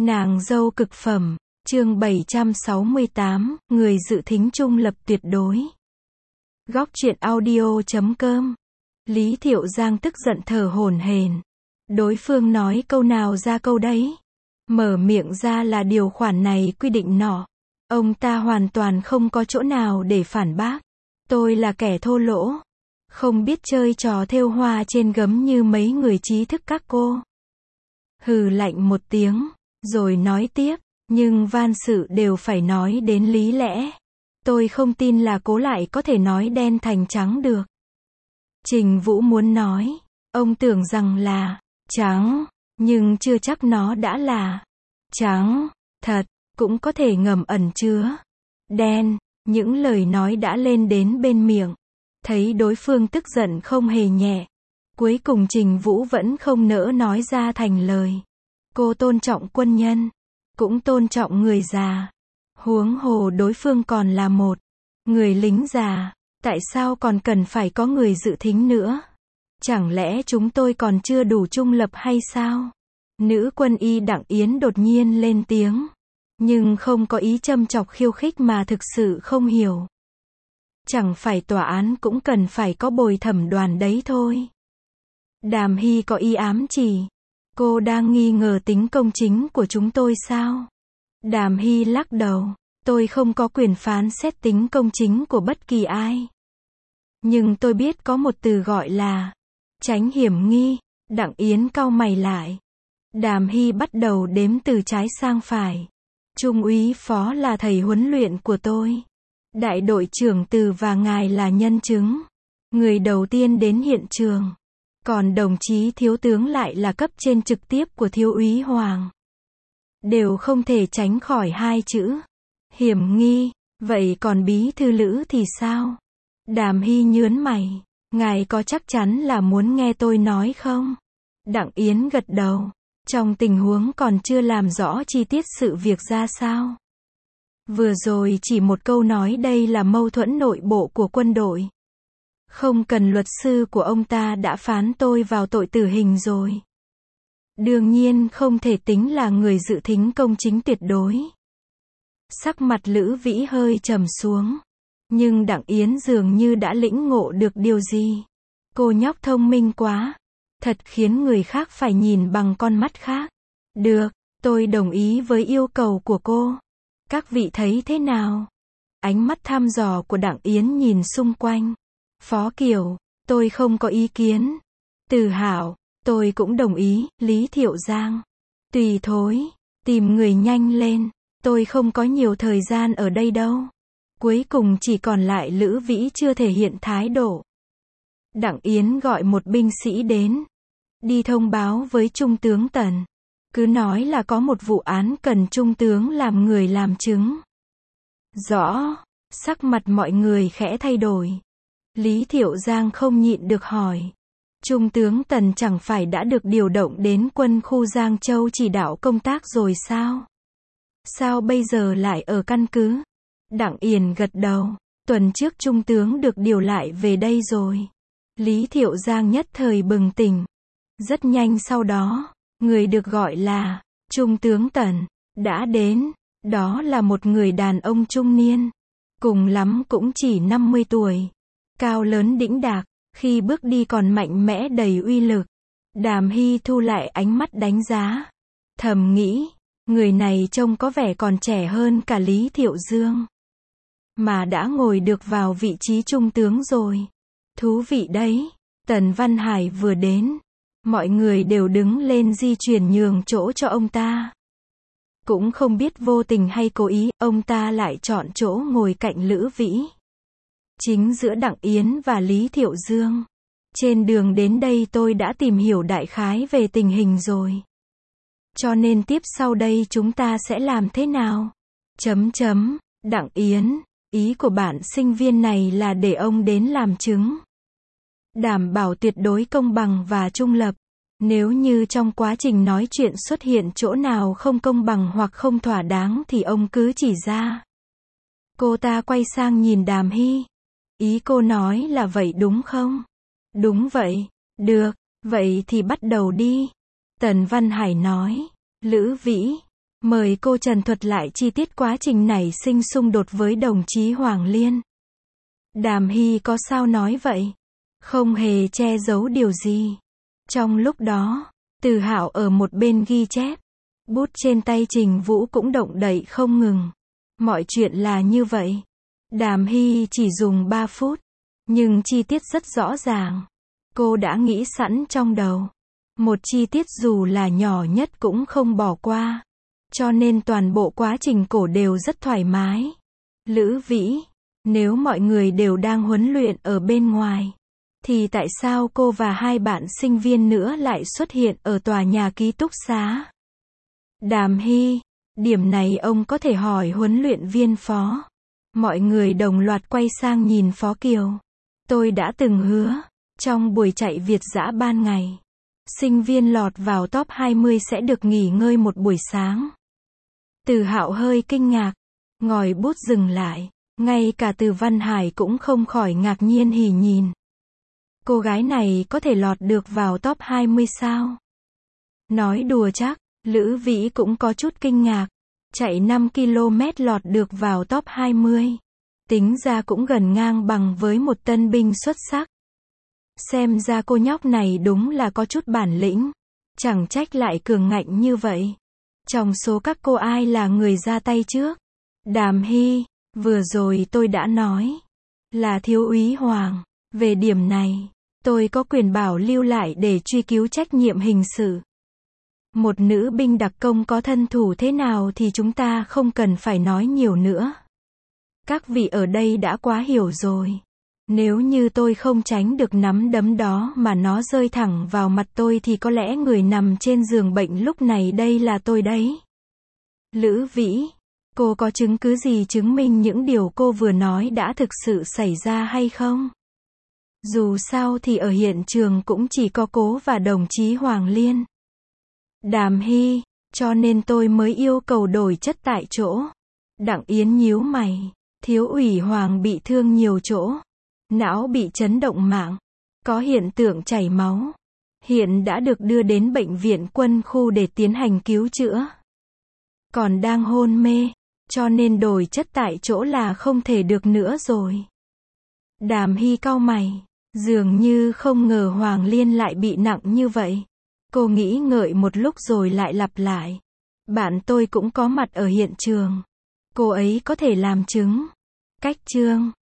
Nàng dâu cực phẩm, chương 768, người dự thính trung lập tuyệt đối. Góc truyện audio.com. Lý Thiệu Giang tức giận thở hổn hển. Đối phương nói câu nào ra câu đấy. Mở miệng ra là điều khoản này quy định nọ. Ông ta hoàn toàn không có chỗ nào để phản bác. Tôi là kẻ thô lỗ. Không biết chơi trò thêu hoa trên gấm như mấy người trí thức các cô. Hừ lạnh một tiếng, rồi nói tiếp, nhưng van sự đều phải nói đến lý lẽ. Tôi không tin là cố lại có thể nói đen thành trắng được. Trình Vũ muốn nói, ông tưởng rằng là trắng, nhưng chưa chắc nó đã là trắng, thật, cũng có thể ngầm ẩn chứa đen. Những lời nói đã lên đến bên miệng. Thấy đối phương tức giận không hề nhẹ. Cuối cùng Trình Vũ vẫn không nỡ nói ra thành lời. Cô tôn trọng quân nhân, cũng tôn trọng người già. Huống hồ đối phương còn là một người lính già, tại sao còn cần phải có người dự thính nữa? Chẳng lẽ chúng tôi còn chưa đủ trung lập hay sao? Nữ quân y Đặng Yến đột nhiên lên tiếng, nhưng không có ý châm chọc khiêu khích mà thực sự không hiểu. Chẳng phải tòa án cũng cần phải có bồi thẩm đoàn đấy thôi. Đàm Hy có ý ám chỉ. Cô đang nghi ngờ tính công chính của chúng tôi sao? Đàm Hy lắc đầu. Tôi không có quyền phán xét tính công chính của bất kỳ ai. Nhưng tôi biết có một từ gọi là tránh hiểm nghi. Đặng Yến cau mày lại. Đàm Hy bắt đầu đếm từ trái sang phải. Trung úy Phó là thầy huấn luyện của tôi. Đại đội trưởng Từ và ngài là nhân chứng. Người đầu tiên đến hiện trường. Còn đồng chí thiếu tướng lại là cấp trên trực tiếp của thiếu úy Hoàng. Đều không thể tránh khỏi hai chữ hiểm nghi. Vậy còn bí thư Lữ thì sao? Đàm Hy nhớn mày. Ngài có chắc chắn là muốn nghe tôi nói không? Đặng Yến gật đầu. Trong tình huống còn chưa làm rõ chi tiết sự việc ra sao. Vừa rồi chỉ một câu nói đây là mâu thuẫn nội bộ của quân đội. Không cần luật sư của ông ta đã phán tôi vào tội tử hình rồi. Đương nhiên không thể tính là người dự thính công chính tuyệt đối. Sắc mặt Lữ Vĩ hơi trầm xuống. Nhưng Đặng Yến dường như đã lĩnh ngộ được điều gì. Cô nhóc thông minh quá. Thật khiến người khác phải nhìn bằng con mắt khác. Được, tôi đồng ý với yêu cầu của cô. Các vị thấy thế nào? Ánh mắt thăm dò của Đặng Yến nhìn xung quanh. Phó Kiều, tôi không có ý kiến. Từ Hảo, tôi cũng đồng ý. Lý Thiệu Giang, tùy thối, tìm người nhanh lên. Tôi không có nhiều thời gian ở đây đâu. Cuối cùng chỉ còn lại Lữ Vĩ chưa thể hiện thái độ. Đặng Yến gọi một binh sĩ đến. Đi thông báo với Trung tướng Tần. Cứ nói là có một vụ án cần Trung tướng làm người làm chứng. Rõ. Sắc mặt mọi người khẽ thay đổi. Lý Thiệu Giang không nhịn được hỏi. Trung tướng Tần chẳng phải đã được điều động đến quân khu Giang Châu chỉ đạo công tác rồi sao? Sao bây giờ lại ở căn cứ? Đặng Yến gật đầu. Tuần trước Trung tướng được điều lại về đây rồi. Lý Thiệu Giang nhất thời bừng tỉnh. Rất nhanh sau đó, người được gọi là Trung tướng Tần đã đến. Đó là một người đàn ông trung niên. Cùng lắm cũng chỉ 50 tuổi. Cao lớn đĩnh đạc. Khi bước đi còn mạnh mẽ đầy uy lực. Đàm Hy thu lại ánh mắt đánh giá. Thầm nghĩ, người này trông có vẻ còn trẻ hơn cả Lý Thiệu Dương. Mà đã ngồi được vào vị trí trung tướng rồi. Thú vị đấy. Tần Văn Hải vừa đến. Mọi người đều đứng lên di chuyển nhường chỗ cho ông ta. Cũng không biết vô tình hay cố ý, ông ta lại chọn chỗ ngồi cạnh Lữ Vĩ. Chính giữa Đặng Yến và Lý Thiệu Dương. Trên đường đến đây tôi đã tìm hiểu đại khái về tình hình rồi. Cho nên tiếp sau đây chúng ta sẽ làm thế nào? Đặng Yến, ý của bạn sinh viên này là để ông đến làm chứng. Đảm bảo tuyệt đối công bằng và trung lập. Nếu như trong quá trình nói chuyện xuất hiện chỗ nào không công bằng hoặc không thỏa đáng thì ông cứ chỉ ra. Cô ta quay sang nhìn Đàm Hy. Ý cô nói là vậy đúng không? Đúng vậy. Được, vậy thì bắt đầu đi. Tần Văn Hải nói. Lữ Vĩ, Mời cô Trần thuật lại chi tiết quá trình nảy sinh xung đột với đồng chí Hoàng Liên. Đàm Hy có sao nói vậy? Không hề che giấu điều gì. Trong lúc đó, Từ Hạo ở một bên ghi chép. Bút trên tay Trình Vũ cũng động đậy không ngừng. Mọi chuyện là như vậy. Đàm Hy chỉ dùng 3 phút. Nhưng chi tiết rất rõ ràng. Cô đã nghĩ sẵn trong đầu. Một chi tiết dù là nhỏ nhất cũng không bỏ qua. Cho nên toàn bộ quá trình cổ đều rất thoải mái. Lữ Vĩ, nếu mọi người đều đang huấn luyện ở bên ngoài, thì tại sao cô và 2 bạn sinh viên nữa lại xuất hiện ở tòa nhà ký túc xá? Đàm Hy, điểm này ông có thể hỏi huấn luyện viên Phó. Mọi người đồng loạt quay sang nhìn Phó Kiều. Tôi đã từng hứa, trong buổi chạy Việt dã ban ngày, sinh viên lọt vào top 20 sẽ được nghỉ ngơi một buổi sáng. Từ Hạo hơi kinh ngạc, ngòi bút dừng lại, ngay cả Từ Văn Hải cũng không khỏi ngạc nhiên hỉ nhìn. Cô gái này có thể lọt được vào top 20 sao? Nói đùa chắc, Lữ Vĩ cũng có chút kinh ngạc, chạy 5 km lọt được vào top 20. Tính ra cũng gần ngang bằng với một tân binh xuất sắc. Xem ra cô nhóc này đúng là có chút bản lĩnh, chẳng trách lại cường ngạnh như vậy. Trong số các cô ai là người ra tay trước? Đàm Hy, vừa rồi tôi đã nói, là thiếu úy Hoàng. Về điểm này, tôi có quyền bảo lưu lại để truy cứu trách nhiệm hình sự. Một nữ binh đặc công có thân thủ thế nào thì chúng ta không cần phải nói nhiều nữa. Các vị ở đây đã quá hiểu rồi. Nếu như tôi không tránh được nắm đấm đó mà nó rơi thẳng vào mặt tôi thì có lẽ người nằm trên giường bệnh lúc này đây là tôi đấy. Lữ Vĩ, cô có chứng cứ gì chứng minh những điều cô vừa nói đã thực sự xảy ra hay không? Dù sao thì ở hiện trường cũng chỉ có cô và đồng chí Hoàng Liên. Đàm Hy, cho nên tôi mới yêu cầu đổi chất tại chỗ. Đặng Yến nhíu mày, thiếu úy Hoàng bị thương nhiều chỗ. Não bị chấn động mạng, có hiện tượng chảy máu. Hiện đã được đưa đến bệnh viện quân khu để tiến hành cứu chữa. Còn đang hôn mê, cho nên đổi chất tại chỗ là không thể được nữa rồi. Đàm Hy cau mày, dường như không ngờ Hoàng Liên lại bị nặng như vậy. Cô nghĩ ngợi một lúc rồi lại lặp lại. Bạn tôi cũng có mặt ở hiện trường. Cô ấy có thể làm chứng. Cách chương